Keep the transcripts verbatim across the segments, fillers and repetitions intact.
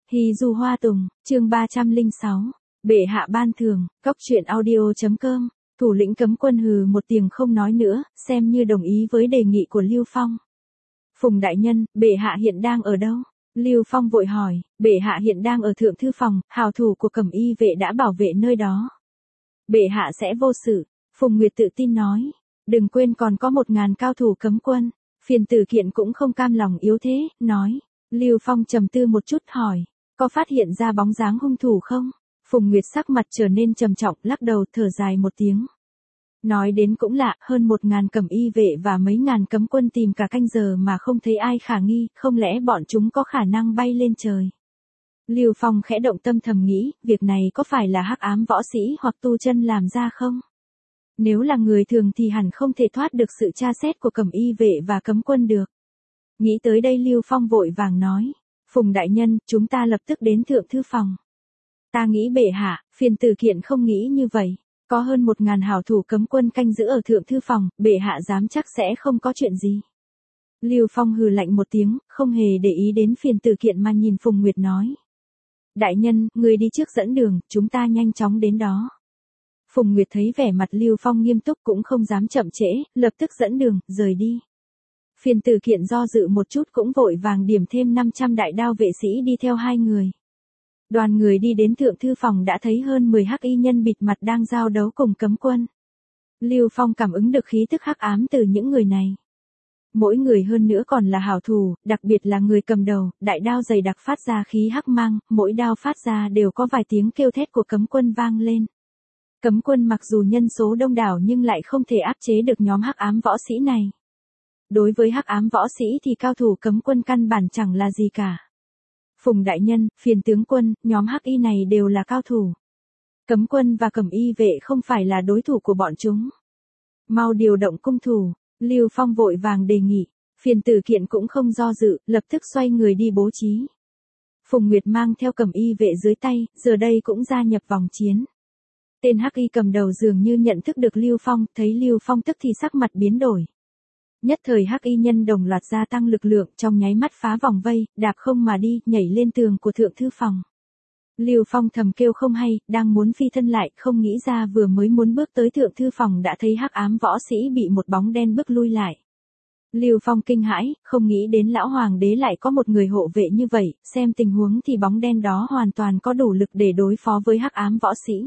Hy du hoa tùng, chương ba trăm lẻ sáu, bệ hạ ban thưởng, cóc truyện audio.com, thủ lĩnh cấm quân hừ một tiếng không nói nữa, xem như đồng ý với đề nghị của Lưu Phong. Phùng đại nhân, bệ hạ hiện đang ở đâu? Lưu Phong vội hỏi, bệ hạ hiện đang ở thượng thư phòng, hào thủ của cẩm y vệ đã bảo vệ nơi đó. Bệ hạ sẽ vô sự, Phùng Nguyệt tự tin nói, đừng quên còn có một ngàn cao thủ cấm quân. Phiền Tử Kiện cũng không cam lòng yếu thế, nói. Lưu Phong trầm tư một chút hỏi, có phát hiện ra bóng dáng hung thủ không? Phùng Nguyệt sắc mặt trở nên trầm trọng, lắc đầu thở dài một tiếng. Nói đến cũng lạ, hơn một ngàn cẩm y vệ và mấy ngàn cấm quân tìm cả canh giờ mà không thấy ai khả nghi, không lẽ bọn chúng có khả năng bay lên trời? Lưu Phong khẽ động tâm thầm nghĩ, việc này có phải là hắc ám võ sĩ hoặc tu chân làm ra không? Nếu là người thường thì hẳn không thể thoát được sự tra xét của cẩm y vệ và cấm quân được. Nghĩ tới đây Lưu Phong vội vàng nói, Phùng đại nhân, chúng ta lập tức đến thượng thư phòng. Ta nghĩ bệ hạ, Phiền Tử Kiện không nghĩ như vậy. Có hơn một ngàn hảo thủ cấm quân canh giữ ở thượng thư phòng, bệ hạ dám chắc sẽ không có chuyện gì. Lưu Phong hừ lạnh một tiếng, không hề để ý đến Phiền Tử Kiện mà nhìn Phùng Nguyệt nói. Đại nhân, người đi trước dẫn đường, chúng ta nhanh chóng đến đó. Phùng Nguyệt thấy vẻ mặt Lưu Phong nghiêm túc cũng không dám chậm trễ, lập tức dẫn đường, rời đi. Phiền Tử Kiện do dự một chút cũng vội vàng điểm thêm năm trăm đại đao vệ sĩ đi theo hai người. Đoàn người đi đến thượng thư phòng đã thấy hơn mười hắc y nhân bịt mặt đang giao đấu cùng cấm quân. Lưu Phong cảm ứng được khí tức hắc ám từ những người này. Mỗi người hơn nữa còn là hảo thủ, đặc biệt là người cầm đầu, đại đao dày đặc phát ra khí hắc mang, mỗi đao phát ra đều có vài tiếng kêu thét của cấm quân vang lên. Cấm quân mặc dù nhân số đông đảo nhưng lại không thể áp chế được nhóm hắc ám võ sĩ này. Đối với hắc ám võ sĩ thì cao thủ cấm quân căn bản chẳng là gì cả. Phùng đại nhân, Phiền tướng quân, nhóm hắc y này đều là cao thủ. Cấm quân và cẩm y vệ không phải là đối thủ của bọn chúng. Mau điều động cung thủ, Lưu Phong vội vàng đề nghị. Phiền Tử Kiện cũng không do dự, lập tức xoay người đi bố trí. Phùng Nguyệt mang theo cẩm y vệ dưới tay, giờ đây cũng gia nhập vòng chiến. Tên hắc y cầm đầu dường như nhận thức được Lưu Phong, thấy Lưu Phong tức thì sắc mặt biến đổi. Nhất thời hắc y nhân đồng loạt gia tăng lực lượng, trong nháy mắt phá vòng vây, đạp không mà đi, nhảy lên tường của thượng thư phòng. Lưu Phong thầm kêu không hay, đang muốn phi thân lại, không nghĩ ra vừa mới muốn bước tới thượng thư phòng đã thấy hắc ám võ sĩ bị một bóng đen bước lui lại. Lưu Phong kinh hãi, không nghĩ đến lão hoàng đế lại có một người hộ vệ như vậy, xem tình huống thì bóng đen đó hoàn toàn có đủ lực để đối phó với hắc ám võ sĩ.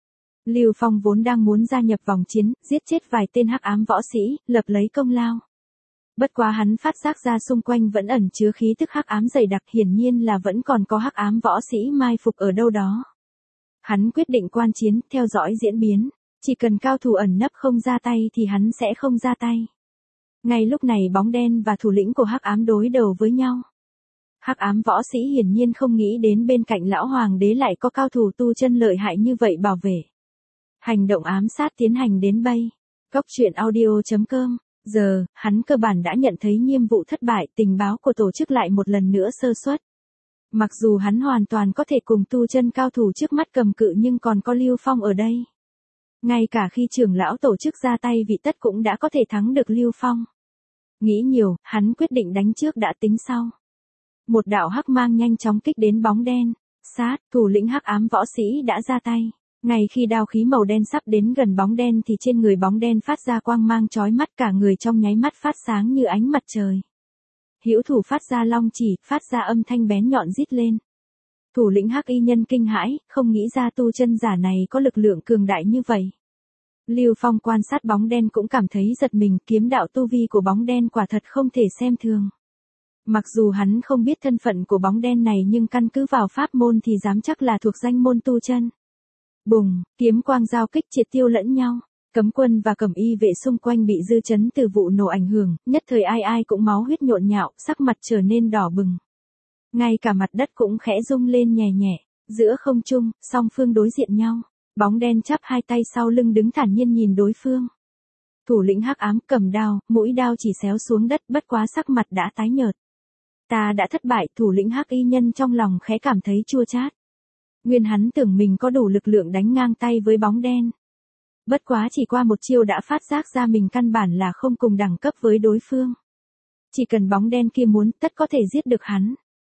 Lưu Phong vốn đang muốn gia nhập vòng chiến, giết chết vài tên hắc ám võ sĩ, lập lấy công lao. Bất quá hắn phát giác ra xung quanh vẫn ẩn chứa khí tức hắc ám dày đặc, hiển nhiên là vẫn còn có hắc ám võ sĩ mai phục ở đâu đó. Hắn quyết định quan chiến, theo dõi diễn biến, chỉ cần cao thủ ẩn nấp không ra tay thì hắn sẽ không ra tay. Ngay lúc này bóng đen và thủ lĩnh của hắc ám đối đầu với nhau. Hắc ám võ sĩ hiển nhiên không nghĩ đến bên cạnh lão hoàng đế lại có cao thủ tu chân lợi hại như vậy bảo vệ. Hành động ám sát tiến hành đến bây. Cóc truyện audio.com. Giờ, hắn cơ bản đã nhận thấy nhiệm vụ thất bại, tình báo của tổ chức lại một lần nữa sơ suất. Mặc dù hắn hoàn toàn có thể cùng tu chân cao thủ trước mắt cầm cự nhưng còn có Lưu Phong ở đây. Ngay cả khi trưởng lão tổ chức ra tay vị tất cũng đã có thể thắng được Lưu Phong. Nghĩ nhiều, hắn quyết định đánh trước đã tính sau. Một đạo hắc mang nhanh chóng kích đến bóng đen. Sát, thủ lĩnh hắc ám võ sĩ đã ra tay. Ngay khi đao khí màu đen sắp đến gần bóng đen thì trên người bóng đen phát ra quang mang chói mắt, cả người trong nháy mắt phát sáng như ánh mặt trời. Hữu thủ phát ra long chỉ, phát ra âm thanh bén nhọn rít lên. Thủ lĩnh hắc y nhân kinh hãi, không nghĩ ra tu chân giả này có lực lượng cường đại như vậy. Lưu Phong quan sát bóng đen cũng cảm thấy giật mình, kiếm đạo tu vi của bóng đen quả thật không thể xem thường. Mặc dù hắn không biết thân phận của bóng đen này nhưng căn cứ vào pháp môn thì dám chắc là thuộc danh môn tu chân. Bùng, kiếm quang giao kích triệt tiêu lẫn nhau, cấm quân và cẩm y vệ xung quanh bị dư chấn từ vụ nổ ảnh hưởng, nhất thời ai ai cũng máu huyết nhộn nhạo, sắc mặt trở nên đỏ bừng. Ngay cả mặt đất cũng khẽ rung lên nhẹ nhẹ, giữa không trung, song phương đối diện nhau, bóng đen chắp hai tay sau lưng đứng thản nhiên nhìn đối phương. Thủ lĩnh hắc ám cầm đao, mũi đao chỉ xéo xuống đất, bất quá sắc mặt đã tái nhợt. Ta đã thất bại, thủ lĩnh hắc y nhân trong lòng khẽ cảm thấy chua chát. Nguyên hắn tưởng mình có đủ lực lượng đánh ngang tay với bóng đen. Bất quá chỉ qua một chiêu đã phát giác ra mình căn bản là không cùng đẳng cấp với đối phương. Chỉ cần bóng đen kia muốn tất có thể giết được hắn.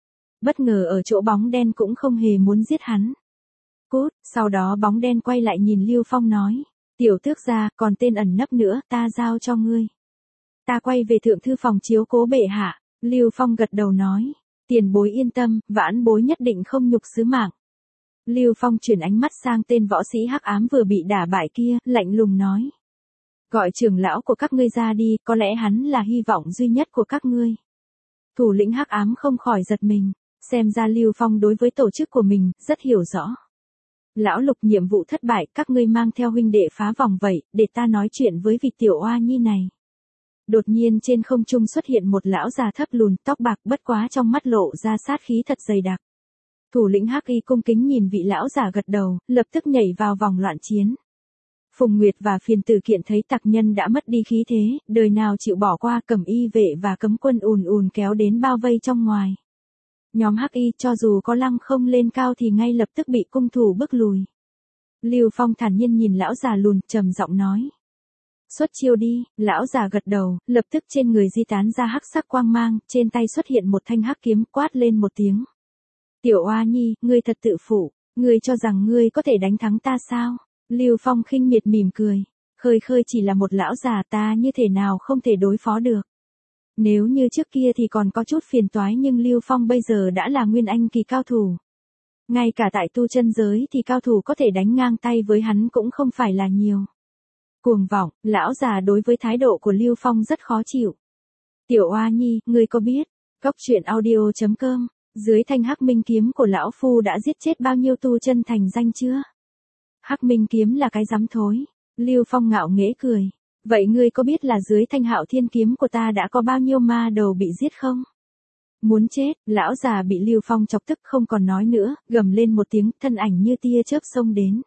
bất ngờ ở chỗ bóng đen cũng không hề muốn giết hắn. Cút, sau đó bóng đen quay lại nhìn Lưu Phong nói, tiểu tước gia, còn tên ẩn nấp nữa, ta giao cho ngươi. Ta quay về thượng thư phòng chiếu cố bệ hạ. Lưu Phong gật đầu nói, tiền bối yên tâm, vãn bối nhất định không nhục sứ mạng. Lưu Phong chuyển ánh mắt sang tên võ sĩ hắc ám vừa bị đả bại kia, lạnh lùng nói, gọi trưởng lão của các ngươi ra đi, có lẽ hắn là hy vọng duy nhất của các ngươi. Thủ lĩnh hắc ám không khỏi giật mình, xem ra Lưu Phong đối với tổ chức của mình rất hiểu rõ. Lão Lục, nhiệm vụ thất bại, các ngươi mang theo huynh đệ phá vòng vậy, để ta nói chuyện với vị tiểu oa nhi này. Đột nhiên trên không trung xuất hiện một lão già thấp lùn, tóc bạc, bất quá trong mắt lộ ra sát khí thật dày đặc. Thủ lĩnh Hắc Y cung kính nhìn vị lão già gật đầu, lập tức nhảy vào vòng loạn chiến. Phùng Nguyệt và Phiền Tử Kiện thấy tặc nhân đã mất đi khí thế, đời nào chịu bỏ qua, Cẩm Y vệ và cấm quân ùn ùn kéo đến bao vây trong ngoài. Nhóm Hắc Y cho dù có lăng không lên cao thì ngay lập tức bị cung thủ bức lùi. Lưu Phong thản nhiên nhìn lão già lùn, trầm giọng nói, xuất chiêu đi. Lão già gật đầu, lập tức trên người di tán ra hắc sắc quang mang, trên tay xuất hiện một thanh hắc kiếm, quát lên một tiếng. Tiểu oa nhi, ngươi thật tự phụ, ngươi cho rằng ngươi có thể đánh thắng ta sao? Lưu Phong khinh miệt mỉm cười, khơi khơi chỉ là một lão già, ta như thế nào không thể đối phó được. Nếu như trước kia thì còn có chút phiền toái, nhưng Lưu Phong bây giờ đã là nguyên anh kỳ cao thủ. Ngay cả tại tu chân giới thì cao thủ có thể đánh ngang tay với hắn cũng không phải là nhiều. Cuồng vọng, lão già đối với thái độ của Lưu Phong rất khó chịu. Tiểu oa nhi, ngươi có biết, cốc truyện audio chấm com, dưới thanh hắc minh kiếm của lão phu đã giết chết bao nhiêu tu chân thành danh chưa? Hắc minh kiếm là cái rắm thối. Lưu Phong ngạo nghễ cười. Vậy ngươi có biết là dưới thanh hạo thiên kiếm của ta đã có bao nhiêu ma đầu bị giết không? Muốn chết, lão già bị Lưu Phong chọc tức không còn nói nữa, gầm lên một tiếng, thân ảnh như tia chớp xông đến.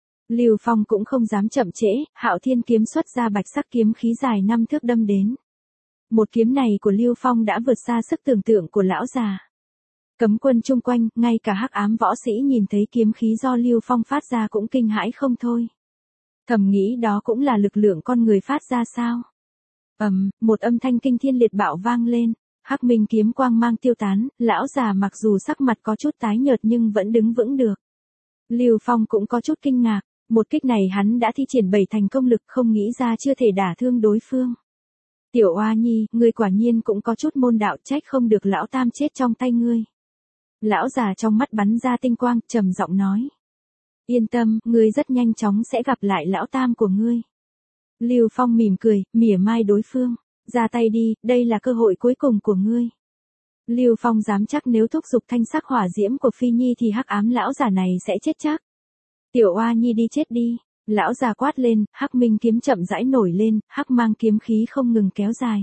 Lưu Phong cũng không dám chậm trễ, hạo thiên kiếm xuất ra bạch sắc kiếm khí dài năm thước đâm đến. Một kiếm này của Lưu Phong đã vượt xa sức tưởng tượng của lão già. Cấm quân chung quanh, ngay cả hắc ám võ sĩ nhìn thấy kiếm khí do Lưu Phong phát ra cũng kinh hãi không thôi. Thầm nghĩ đó cũng là lực lượng con người phát ra sao? Ầm, um, một âm thanh kinh thiên liệt bạo vang lên, hắc minh kiếm quang mang tiêu tán, lão già mặc dù sắc mặt có chút tái nhợt nhưng vẫn đứng vững được. Lưu Phong cũng có chút kinh ngạc, một kích này hắn đã thi triển bảy thành công lực, không nghĩ ra chưa thể đả thương đối phương. Tiểu oa nhi, ngươi quả nhiên cũng có chút môn đạo, trách không được lão tam chết trong tay ngươi. Lão già trong mắt bắn ra tinh quang, trầm giọng nói. Yên tâm, ngươi rất nhanh chóng sẽ gặp lại lão tam của ngươi. Lưu Phong mỉm cười, mỉa mai đối phương. Ra tay đi, đây là cơ hội cuối cùng của ngươi. Lưu Phong dám chắc nếu thúc giục thanh sắc hỏa diễm của Phi Nhi thì hắc ám lão già này sẽ chết chắc. Tiểu oa nhi đi chết đi. Lão già quát lên, hắc minh kiếm chậm rãi nổi lên, hắc mang kiếm khí không ngừng kéo dài.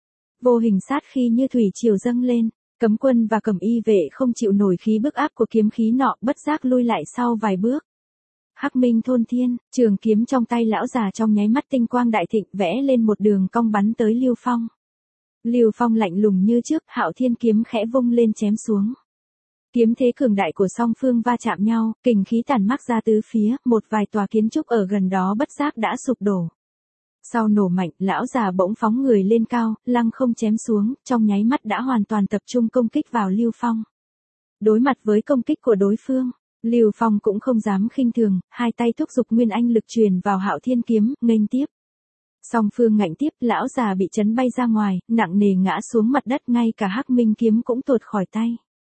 Vô hình sát khí như thủy triều dâng lên. Cấm quân và Cẩm Y vệ không chịu nổi khí bức áp của kiếm khí nọ, bất giác lui lại sau vài bước. Hắc minh thôn thiên, trường kiếm trong tay lão già trong nháy mắt tinh quang đại thịnh, vẽ lên một đường cong bắn tới Lưu Phong. Lưu Phong lạnh lùng như trước, hạo thiên kiếm khẽ vung lên chém xuống. Kiếm thế cường đại của song phương va chạm nhau, kình khí tản mác ra tứ phía, một vài tòa kiến trúc ở gần đó bất giác đã sụp đổ. Sau nổ mạnh, lão già bỗng phóng người lên cao, lăng không chém xuống, trong nháy mắt đã hoàn toàn tập trung công kích vào Lưu Phong. Đối mặt với công kích của đối phương, Lưu Phong cũng không dám khinh thường, hai tay thúc giục nguyên anh lực truyền vào hạo thiên kiếm, nghênh tiếp. Song phương ngạnh tiếp, lão già bị chấn bay ra ngoài, nặng nề ngã xuống mặt đất, ngay cả hắc minh kiếm cũng tuột khỏi tay.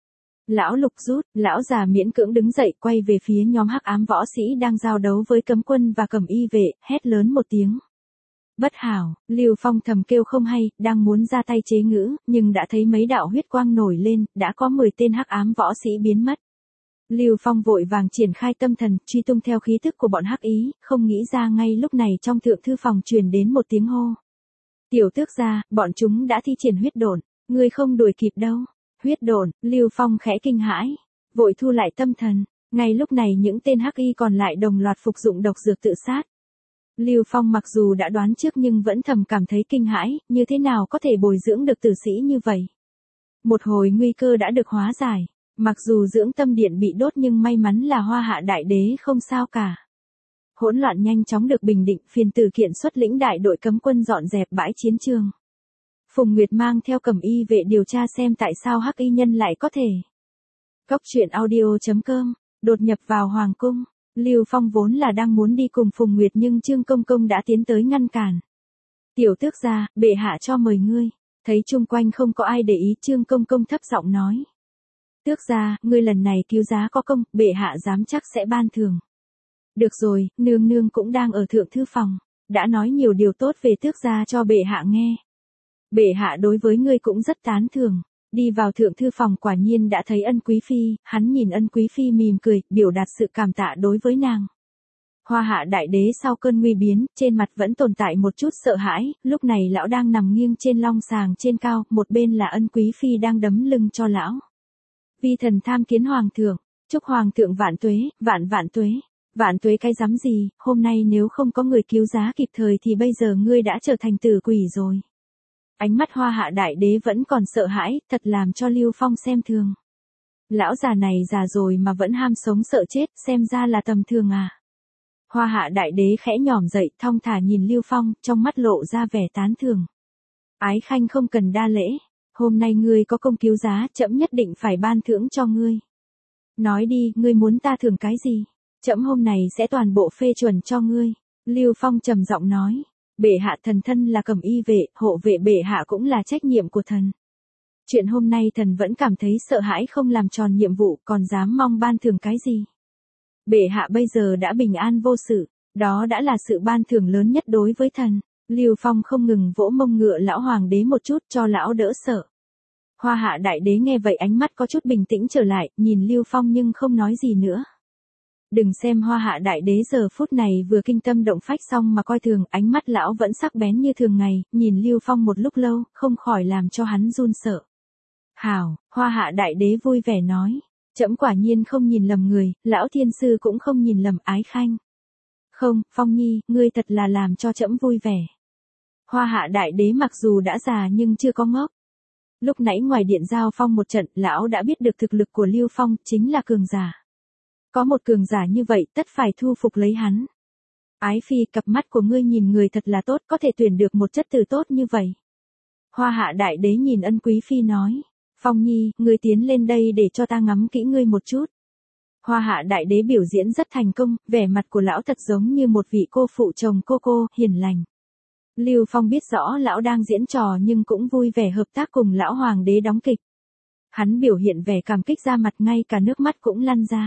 Lão Lục rút, lão già miễn cưỡng đứng dậy, quay về phía nhóm hắc ám võ sĩ đang giao đấu với cấm quân và Cẩm Y vệ, hét lớn một tiếng. Bất hảo, Lưu Phong thầm kêu không hay, đang muốn ra tay chế ngữ, nhưng đã thấy mấy đạo huyết quang nổi lên, đã có mười tên hắc ám võ sĩ biến mất. Lưu Phong vội vàng triển khai tâm thần, truy tung theo khí thức của bọn hắc ý, không nghĩ ra ngay lúc này trong thượng thư phòng truyền đến một tiếng hô. Tiểu tước gia, bọn chúng đã thi triển huyết độn, ngươi không đuổi kịp đâu. Huyết độn, Lưu Phong khẽ kinh hãi, vội thu lại tâm thần. Ngay lúc này những tên hắc y còn lại đồng loạt phục dụng độc dược tự sát. Lưu Phong mặc dù đã đoán trước nhưng vẫn thầm cảm thấy kinh hãi, như thế nào có thể bồi dưỡng được tử sĩ như vậy. Một hồi nguy cơ đã được hóa giải, mặc dù dưỡng tâm điện bị đốt nhưng may mắn là Hoa Hạ đại đế không sao cả. Hỗn loạn nhanh chóng được bình định, Phiền Tử Kiện xuất lĩnh đại đội cấm quân dọn dẹp bãi chiến trường. Phùng Nguyệt mang theo Cẩm Y vệ điều tra xem tại sao hắc y nhân lại có thể Cốc truyện audio chấm com, đột nhập vào hoàng cung. Lưu Phong vốn là đang muốn đi cùng Phùng Nguyệt nhưng Trương Công Công đã tiến tới ngăn cản. Tiểu tước gia, bệ hạ cho mời ngươi. Thấy chung quanh không có ai để ý, Trương Công Công thấp giọng nói. Tước gia, ngươi lần này cứu giá có công, bệ hạ dám chắc sẽ ban thưởng. Được rồi, nương nương cũng đang ở thượng thư phòng, đã nói nhiều điều tốt về tước gia cho bệ hạ nghe. Bệ hạ đối với ngươi cũng rất tán thưởng. Đi vào thượng thư phòng quả nhiên đã thấy Ân Quý Phi, hắn nhìn Ân Quý Phi mỉm cười, biểu đạt sự cảm tạ đối với nàng. Hoa Hạ đại đế sau cơn nguy biến, trên mặt vẫn tồn tại một chút sợ hãi, lúc này lão đang nằm nghiêng trên long sàng trên cao, một bên là Ân Quý Phi đang đấm lưng cho lão. Vi thần tham kiến hoàng thượng, chúc hoàng thượng vạn tuế, vạn vạn tuế. Vạn tuế cái rắm gì, hôm nay nếu không có người cứu giá kịp thời thì bây giờ ngươi đã trở thành tử quỷ rồi. Ánh mắt Hoa Hạ đại đế vẫn còn sợ hãi, thật làm cho Lưu Phong xem thường. Lão già này già rồi mà vẫn ham sống sợ chết, xem ra là tầm thường à. Hoa Hạ đại đế khẽ nhỏm dậy, thong thả nhìn Lưu Phong, trong mắt lộ ra vẻ tán thưởng. Ái khanh không cần đa lễ, hôm nay ngươi có công cứu giá, trẫm nhất định phải ban thưởng cho ngươi. Nói đi, ngươi muốn ta thưởng cái gì? Trẫm hôm này sẽ toàn bộ phê chuẩn cho ngươi. Lưu Phong trầm giọng nói. Bệ hạ, thần thân là cẩm y vệ, hộ vệ bệ hạ cũng là trách nhiệm của thần. Chuyện hôm nay thần vẫn cảm thấy sợ hãi không làm tròn nhiệm vụ, còn dám mong ban thưởng cái gì. Bệ hạ bây giờ đã bình an vô sự, đó đã là sự ban thưởng lớn nhất đối với thần. Lưu Phong không ngừng vỗ mông ngựa lão hoàng đế một chút cho lão đỡ sợ. Hoa Hạ đại đế nghe vậy ánh mắt có chút bình tĩnh trở lại, nhìn Lưu Phong nhưng không nói gì nữa. Đừng xem Hoa Hạ đại đế giờ phút này vừa kinh tâm động phách xong mà coi thường, ánh mắt lão vẫn sắc bén như thường ngày, nhìn Lưu Phong một lúc lâu, không khỏi làm cho hắn run sợ. Hảo, Hoa Hạ đại đế vui vẻ nói, trẫm quả nhiên không nhìn lầm người, lão thiên sư cũng không nhìn lầm ái khanh. Không, Phong Nhi, ngươi thật là làm cho trẫm vui vẻ. Hoa Hạ đại đế mặc dù đã già nhưng chưa có ngốc. Lúc nãy ngoài điện giao phong một trận, lão đã biết được thực lực của Lưu Phong, chính là cường giả. Có một cường giả như vậy, tất phải thu phục lấy hắn. Ái phi, cặp mắt của ngươi nhìn người thật là tốt, có thể tuyển được một chất từ tốt như vậy. Hoa Hạ đại đế nhìn Ân Quý Phi nói, Phong Nhi, ngươi tiến lên đây để cho ta ngắm kỹ ngươi một chút. Hoa Hạ đại đế biểu diễn rất thành công, vẻ mặt của lão thật giống như một vị cô phụ chồng cô cô, hiền lành. Lưu Phong biết rõ lão đang diễn trò nhưng cũng vui vẻ hợp tác cùng lão hoàng đế đóng kịch. Hắn biểu hiện vẻ cảm kích ra mặt, ngay cả nước mắt cũng lăn ra.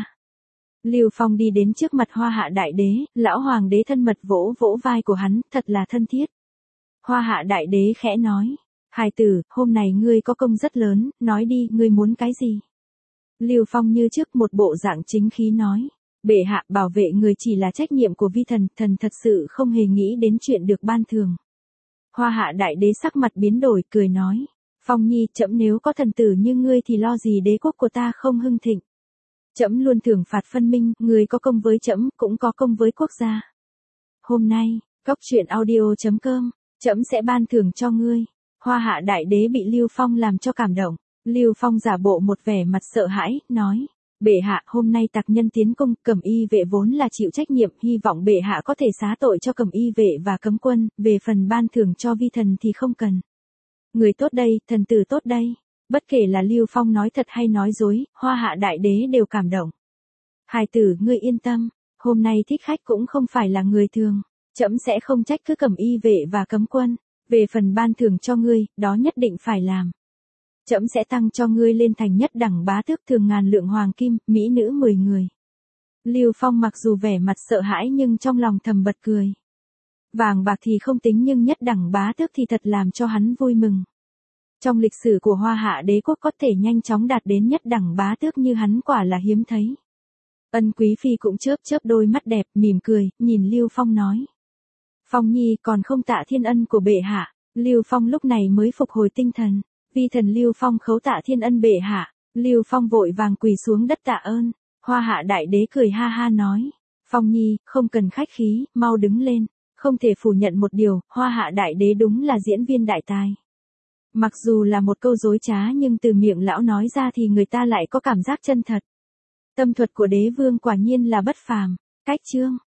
Lưu Phong đi đến trước mặt Hoa Hạ đại đế, lão hoàng đế thân mật vỗ vỗ vai của hắn, thật là thân thiết. Hoa Hạ đại đế khẽ nói, hài tử, hôm nay ngươi có công rất lớn, nói đi, ngươi muốn cái gì? Lưu Phong như trước một bộ dạng chính khí nói, bệ hạ, bảo vệ người chỉ là trách nhiệm của vi thần, thần thật sự không hề nghĩ đến chuyện được ban thưởng. Hoa Hạ đại đế sắc mặt biến đổi, cười nói, Phong Nhi, trẫm nếu có thần tử như ngươi thì lo gì đế quốc của ta không hưng thịnh. Trẫm luôn thưởng phạt phân minh, người có công với trẫm, cũng có công với quốc gia. Hôm nay, cốc truyện audio chấm com, trẫm sẽ ban thưởng cho ngươi. Hoa Hạ đại đế bị Lưu Phong làm cho cảm động. Lưu Phong giả bộ một vẻ mặt sợ hãi, nói, bệ hạ, hôm nay tặc nhân tiến công, cẩm y vệ vốn là chịu trách nhiệm, hy vọng bệ hạ có thể xá tội cho cẩm y vệ và cấm quân, về phần ban thưởng cho vi thần thì không cần. Người tốt đây, thần tử tốt đây. Bất kể là Lưu Phong nói thật hay nói dối, Hoa Hạ đại đế đều cảm động. Hài tử, ngươi yên tâm, hôm nay thích khách cũng không phải là người thường, trẫm sẽ không trách cứ cẩm y vệ và cấm quân, về phần ban thưởng cho ngươi, đó nhất định phải làm. Trẫm sẽ tăng cho ngươi lên thành nhất đẳng bá tước, thường ngàn lượng hoàng kim, mỹ nữ mười người. Lưu Phong mặc dù vẻ mặt sợ hãi nhưng trong lòng thầm bật cười. Vàng bạc thì không tính nhưng nhất đẳng bá tước thì thật làm cho hắn vui mừng. Trong lịch sử của Hoa Hạ đế quốc có thể nhanh chóng đạt đến nhất đẳng bá tước như hắn quả là hiếm thấy. Ân Quý Phi cũng chớp chớp đôi mắt đẹp, mỉm cười, nhìn Lưu Phong nói. Phong Nhi, còn không tạ thiên ân của bệ hạ. Lưu Phong lúc này mới phục hồi tinh thần. Vi thần Lưu Phong khấu tạ thiên ân bệ hạ. Lưu Phong vội vàng quỳ xuống đất tạ ơn. Hoa Hạ đại đế cười ha ha nói. Phong Nhi, không cần khách khí, mau đứng lên. Không thể phủ nhận một điều, Hoa Hạ đại đế đúng là diễn viên đại tài. Mặc dù là một câu dối trá nhưng từ miệng lão nói ra thì người ta lại có cảm giác chân thật. Tâm thuật của đế vương quả nhiên là bất phàm. Cách chương